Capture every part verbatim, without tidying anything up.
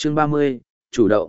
Chương ba mươi, chủ động.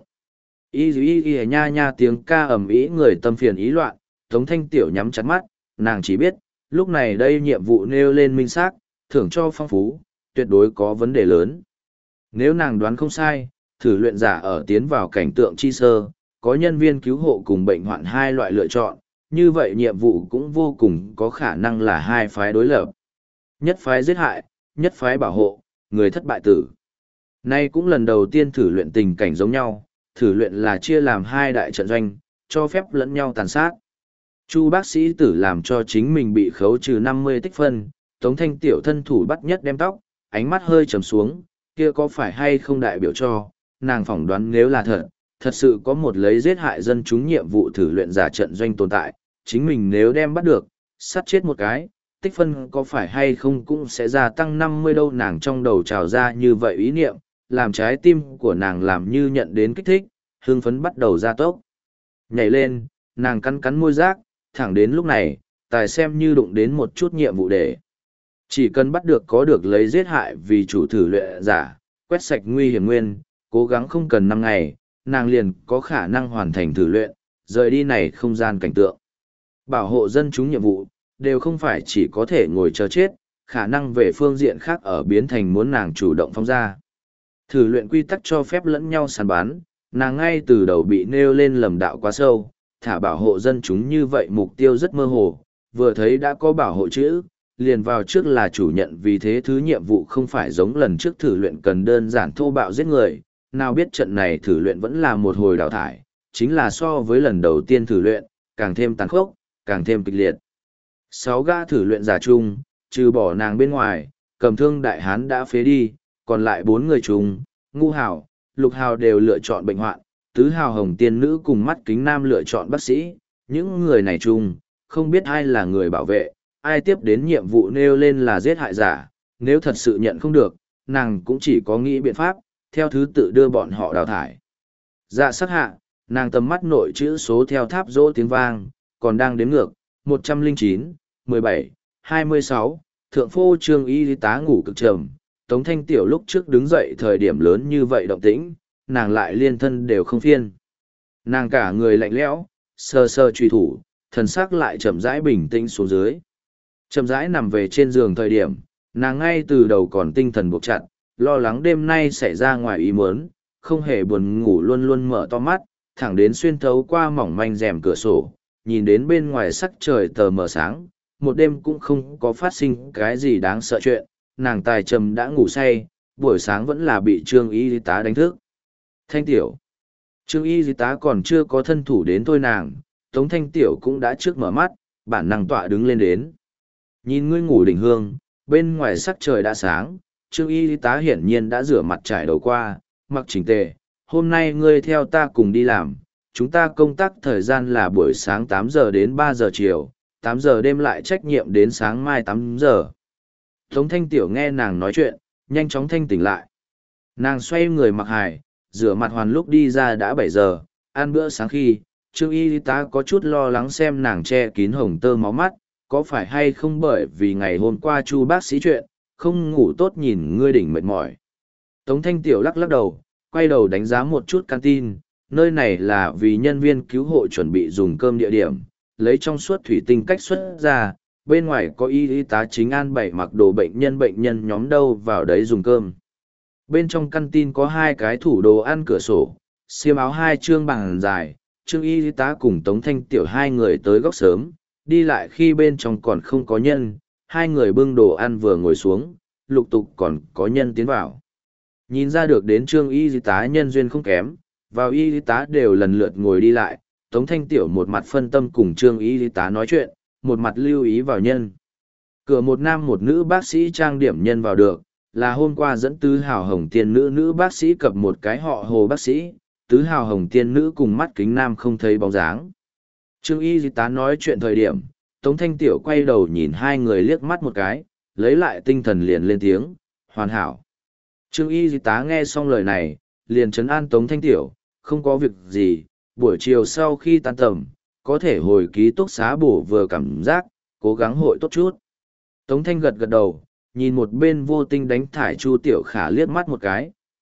Y y y nha nha tiếng ca ầm ĩ người tâm phiền ý loạn, Tống Thanh Tiểu nhắm chặt mắt, nàng chỉ biết, lúc này đây nhiệm vụ nêu lên minh xác, thưởng cho phong phú, tuyệt đối có vấn đề lớn. Nếu nàng đoán không sai, thử luyện giả ở tiến vào cảnh tượng chi sơ, có nhân viên cứu hộ cùng bệnh hoạn hai loại lựa chọn, như vậy nhiệm vụ cũng vô cùng có khả năng là hai phái đối lập. Nhất phái giết hại, nhất phái bảo hộ, người thất bại tử. Nay cũng lần đầu tiên thử luyện tình cảnh giống nhau, thử luyện là chia làm hai đại trận doanh, cho phép lẫn nhau tàn sát. Chu bác sĩ tử làm cho chính mình bị khấu trừ năm mươi tích phân, Tống Thanh Tiểu thân thủ bắt nhất đem tóc, ánh mắt hơi trầm xuống, kia có phải hay không đại biểu cho, nàng phỏng đoán nếu là thật, thật sự có một lấy giết hại dân chúng nhiệm vụ thử luyện giả trận doanh tồn tại, chính mình nếu đem bắt được, sát chết một cái, tích phân có phải hay không cũng sẽ gia tăng năm mươi đâu, nàng trong đầu trào ra như vậy ý niệm, làm trái tim của nàng làm như nhận đến kích thích, hương phấn bắt đầu gia tốc. Nhảy lên, nàng cắn cắn môi rác, thẳng đến lúc này, tài xem như đụng đến một chút nhiệm vụ để. Chỉ cần bắt được có được lấy giết hại vì chủ thử luyện giả, quét sạch nguy hiểm nguyên, cố gắng không cần năm ngày, nàng liền có khả năng hoàn thành thử luyện, rời đi này không gian cảnh tượng. Bảo hộ dân chúng nhiệm vụ, đều không phải chỉ có thể ngồi chờ chết, khả năng về phương diện khác ở biến thành muốn nàng chủ động phóng ra. Thử luyện quy tắc cho phép lẫn nhau sàn bán, nàng ngay từ đầu bị nêu lên lầm đạo quá sâu, thả bảo hộ dân chúng như vậy mục tiêu rất mơ hồ, vừa thấy đã có bảo hộ chữ, liền vào trước là chủ nhận, vì thế thứ nhiệm vụ không phải giống lần trước thử luyện cần đơn giản thô bạo giết người, nào biết trận này thử luyện vẫn là một hồi đào thải, chính là so với lần đầu tiên thử luyện, càng thêm tàn khốc, càng thêm kịch liệt. Sáu gã thử luyện giả chung, trừ bỏ nàng bên ngoài, cầm thương đại hán đã phế đi, còn lại bốn người chung, ngu hào, lục hào đều lựa chọn bệnh hoạn, tứ hào hồng tiên nữ cùng mắt kính nam lựa chọn bác sĩ, những người này chung, không biết ai là người bảo vệ, ai tiếp đến nhiệm vụ nêu lên là giết hại giả, nếu thật sự nhận không được, nàng cũng chỉ có nghĩ biện pháp, theo thứ tự đưa bọn họ đào thải. Dạ sắc hạ, nàng tầm mắt nội chữ số theo tháp dỗ tiếng vang, còn đang đếm ngược, một trăm lẻ chín, mười bảy, hai mươi sáu, thượng phô trương y tá ngủ cực trầm, Tống Thanh Tiểu lúc trước đứng dậy thời điểm lớn như vậy động tĩnh, nàng lại liên thân đều không phiên. Nàng cả người lạnh lẽo, sơ sơ truy thủ, thần sắc lại chậm rãi bình tĩnh xuống dưới. Chậm rãi nằm về trên giường thời điểm, nàng ngay từ đầu còn tinh thần buộc chặt, lo lắng đêm nay xảy ra ngoài ý muốn, không hề buồn ngủ, luôn luôn mở to mắt, thẳng đến xuyên thấu qua mỏng manh rèm cửa sổ, nhìn đến bên ngoài sắc trời tờ mờ sáng, một đêm cũng không có phát sinh cái gì đáng sợ chuyện, nàng tài trầm đã ngủ say, buổi sáng vẫn là bị trương y tá đánh thức. Thanh Tiểu. Trương y tá còn chưa có thân thủ đến thôi nàng, Tống Thanh Tiểu cũng đã trước mở mắt, bản năng tọa đứng lên đến. Nhìn ngươi ngủ đỉnh hương, bên ngoài sắc trời đã sáng, Trương y tá hiển nhiên đã rửa mặt trải đầu qua, mặc chỉnh tề, hôm nay ngươi theo ta cùng đi làm, chúng ta công tác thời gian là buổi sáng tám giờ đến ba giờ chiều, tám giờ đêm lại trách nhiệm đến sáng mai tám giờ. Tống Thanh Tiểu nghe nàng nói chuyện, nhanh chóng thanh tỉnh lại. Nàng xoay người mặc hài, rửa mặt hoàn lúc đi ra đã bảy giờ, ăn bữa sáng khi, Trương y tá có chút lo lắng xem nàng che kín hồng tơ máu mắt, có phải hay không bởi vì ngày hôm qua Chu bác sĩ chuyện, không ngủ tốt nhìn ngươi đỉnh mệt mỏi. Tống Thanh Tiểu lắc lắc đầu, quay đầu đánh giá một chút canteen, nơi này là vì nhân viên cứu hộ chuẩn bị dùng cơm địa điểm, lấy trong suốt thủy tinh cách xuất ra, bên ngoài có y y tá chính an bày mặc đồ bệnh nhân bệnh nhân nhóm đâu vào đấy dùng cơm. Bên trong canteen có hai cái tủ đồ ăn cửa sổ, xiêm áo hai chương bằng dài, Trương y tá cùng Tống Thanh Tiểu hai người tới góc sớm, đi lại khi bên trong còn không có nhân, hai người bưng đồ ăn vừa ngồi xuống, lục tục còn có nhân tiến vào. Nhìn ra được đến Trương y tá nhân duyên không kém, vào y tá đều lần lượt ngồi đi lại, Tống Thanh Tiểu một mặt phân tâm cùng Trương y tá nói chuyện, một mặt lưu ý vào nhân. Cửa một nam một nữ bác sĩ trang điểm nhân vào được, là hôm qua dẫn tứ hào hồng tiên nữ nữ bác sĩ cập một cái họ Hồ bác sĩ, tứ hào hồng tiên nữ cùng mắt kính nam không thấy bóng dáng. Trương y tá nói chuyện thời điểm, Tống Thanh Tiểu quay đầu nhìn hai người liếc mắt một cái, lấy lại tinh thần liền lên tiếng, hoàn hảo. Trương y tá nghe xong lời này, liền trấn an Tống Thanh Tiểu, không có việc gì, buổi chiều sau khi tan tầm, có thể hồi ký túc xá bổ vừa cảm giác, cố gắng hội tốt chút. Tống Thanh gật gật đầu, nhìn một bên vô tinh đánh thải Chu Tiểu Khả liếc mắt một cái,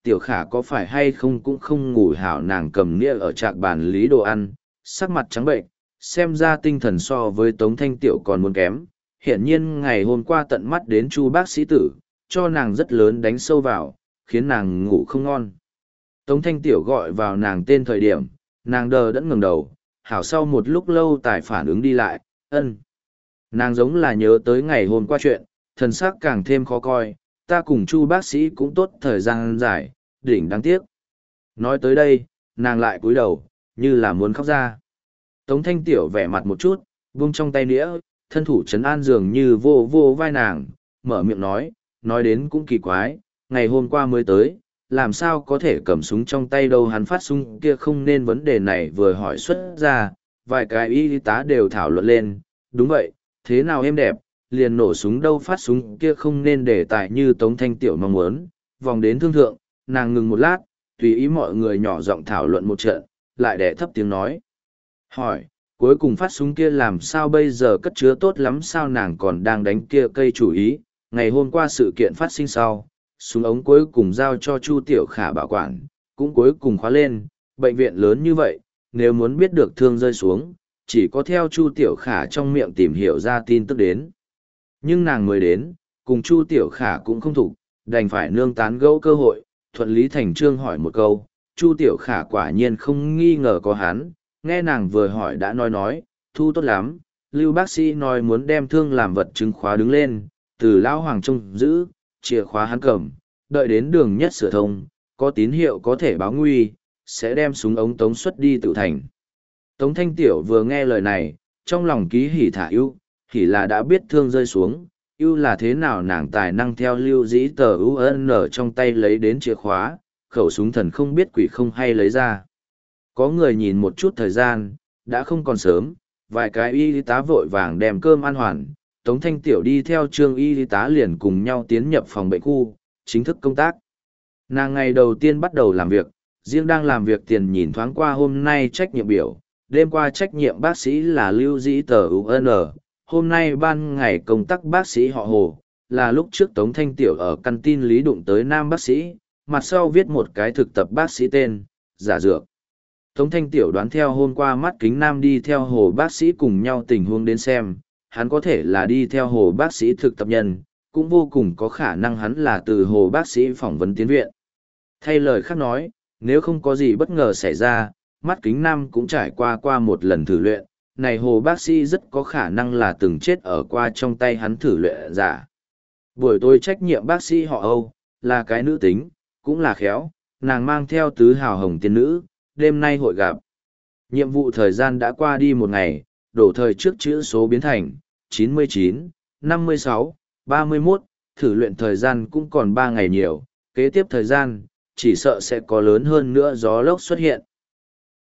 Tiểu Khả có phải hay không cũng không ngủ hảo, nàng cầm nĩa ở trạc bàn lý đồ ăn, sắc mặt trắng bệnh, xem ra tinh thần so với Tống Thanh Tiểu còn muốn kém. Hiển nhiên ngày hôm qua tận mắt đến Chu bác sĩ tử, cho nàng rất lớn đánh sâu vào, khiến nàng ngủ không ngon. Tống Thanh Tiểu gọi vào nàng tên thời điểm, nàng đờ đẫn ngẩng đầu, hảo sau một lúc lâu tài phản ứng đi lại, ân. Nàng giống là nhớ tới ngày hôm qua chuyện, thần sắc càng thêm khó coi, ta cùng Chu bác sĩ cũng tốt thời gian dài, đỉnh đáng tiếc. Nói tới đây, nàng lại cúi đầu, như là muốn khóc ra. Tống Thanh Tiểu vẻ mặt một chút, vung trong tay nĩa, thân thủ trấn an dường như vô vô vai nàng, mở miệng nói, nói đến cũng kỳ quái, ngày hôm qua mới tới, làm sao có thể cầm súng trong tay đâu, hắn phát súng kia không nên, vấn đề này vừa hỏi xuất ra, vài cái y tá đều thảo luận lên, đúng vậy, thế nào êm đẹp, liền nổ súng đâu, phát súng kia không nên, đề tài như Tống Thanh Tiểu mong muốn, vòng đến thương thượng, nàng ngừng một lát, tùy ý mọi người nhỏ giọng thảo luận một trận, lại đẻ thấp tiếng nói. Hỏi, cuối cùng phát súng kia làm sao bây giờ, cất chứa tốt lắm sao, nàng còn đang đánh kia cây chủ ý, ngày hôm qua sự kiện phát sinh sau, súng ống cuối cùng giao cho Chu Tiểu Khả bảo quản, cũng cuối cùng khóa lên, bệnh viện lớn như vậy, nếu muốn biết được thương rơi xuống, chỉ có theo Chu Tiểu Khả trong miệng tìm hiểu ra tin tức đến. Nhưng nàng mới đến, cùng Chu Tiểu Khả cũng không thủ, đành phải nương tán gẫu cơ hội, thuận lý thành trương hỏi một câu, Chu Tiểu Khả quả nhiên không nghi ngờ có hắn, nghe nàng vừa hỏi đã nói nói, thu tốt lắm, Lưu bác sĩ nói muốn đem thương làm vật chứng khóa đứng lên, từ lão hoàng trông giữ, chìa khóa hắn cầm, đợi đến đường nhất sửa thông, có tín hiệu có thể báo nguy, sẽ đem súng ống tống xuất đi tự thành. Tống Thanh Tiểu vừa nghe lời này, trong lòng ký hỉ thả ưu, hỉ là đã biết thương rơi xuống, ưu là thế nào nàng tài năng theo lưu dĩ tờ u n trong tay lấy đến chìa khóa, khẩu súng thần không biết quỷ không hay lấy ra. Có người nhìn một chút thời gian, đã không còn sớm, vài cái y tá vội vàng đem cơm ăn hoàn, Tống Thanh Tiểu đi theo trương y tá liền cùng nhau tiến nhập phòng bệnh khu, chính thức công tác. Nàng ngày đầu tiên bắt đầu làm việc, riêng đang làm việc tiền nhìn thoáng qua hôm nay trách nhiệm biểu, đêm qua trách nhiệm bác sĩ là Lưu Dĩ Tờ u en, hôm nay ban ngày công tác bác sĩ họ Hồ, là lúc trước Tống Thanh Tiểu ở căn tin lý đụng tới nam bác sĩ, mặt sau viết một cái thực tập bác sĩ tên, giả dược. Tống Thanh Tiểu đoán theo hôm qua mắt kính nam đi theo Hồ bác sĩ cùng nhau tình huống đến xem, hắn có thể là đi theo Hồ bác sĩ thực tập nhân, cũng vô cùng có khả năng hắn là từ Hồ bác sĩ phỏng vấn tiến viện. Thay lời khác nói, nếu không có gì bất ngờ xảy ra, mắt kính nam cũng trải qua qua một lần thử luyện, này Hồ bác sĩ rất có khả năng là từng chết ở qua trong tay hắn thử luyện giả. Buổi tối trách nhiệm bác sĩ họ Âu, là cái nữ tính, cũng là khéo, nàng mang theo tứ hào hồng tiên nữ, đêm nay hội gặp. Nhiệm vụ thời gian đã qua đi một ngày, đổ thời trước chữ số biến thành chín mươi chín, năm mươi sáu, ba mươi mốt, thử luyện thời gian cũng còn ba ngày nhiều, kế tiếp thời gian, chỉ sợ sẽ có lớn hơn nữa gió lốc xuất hiện.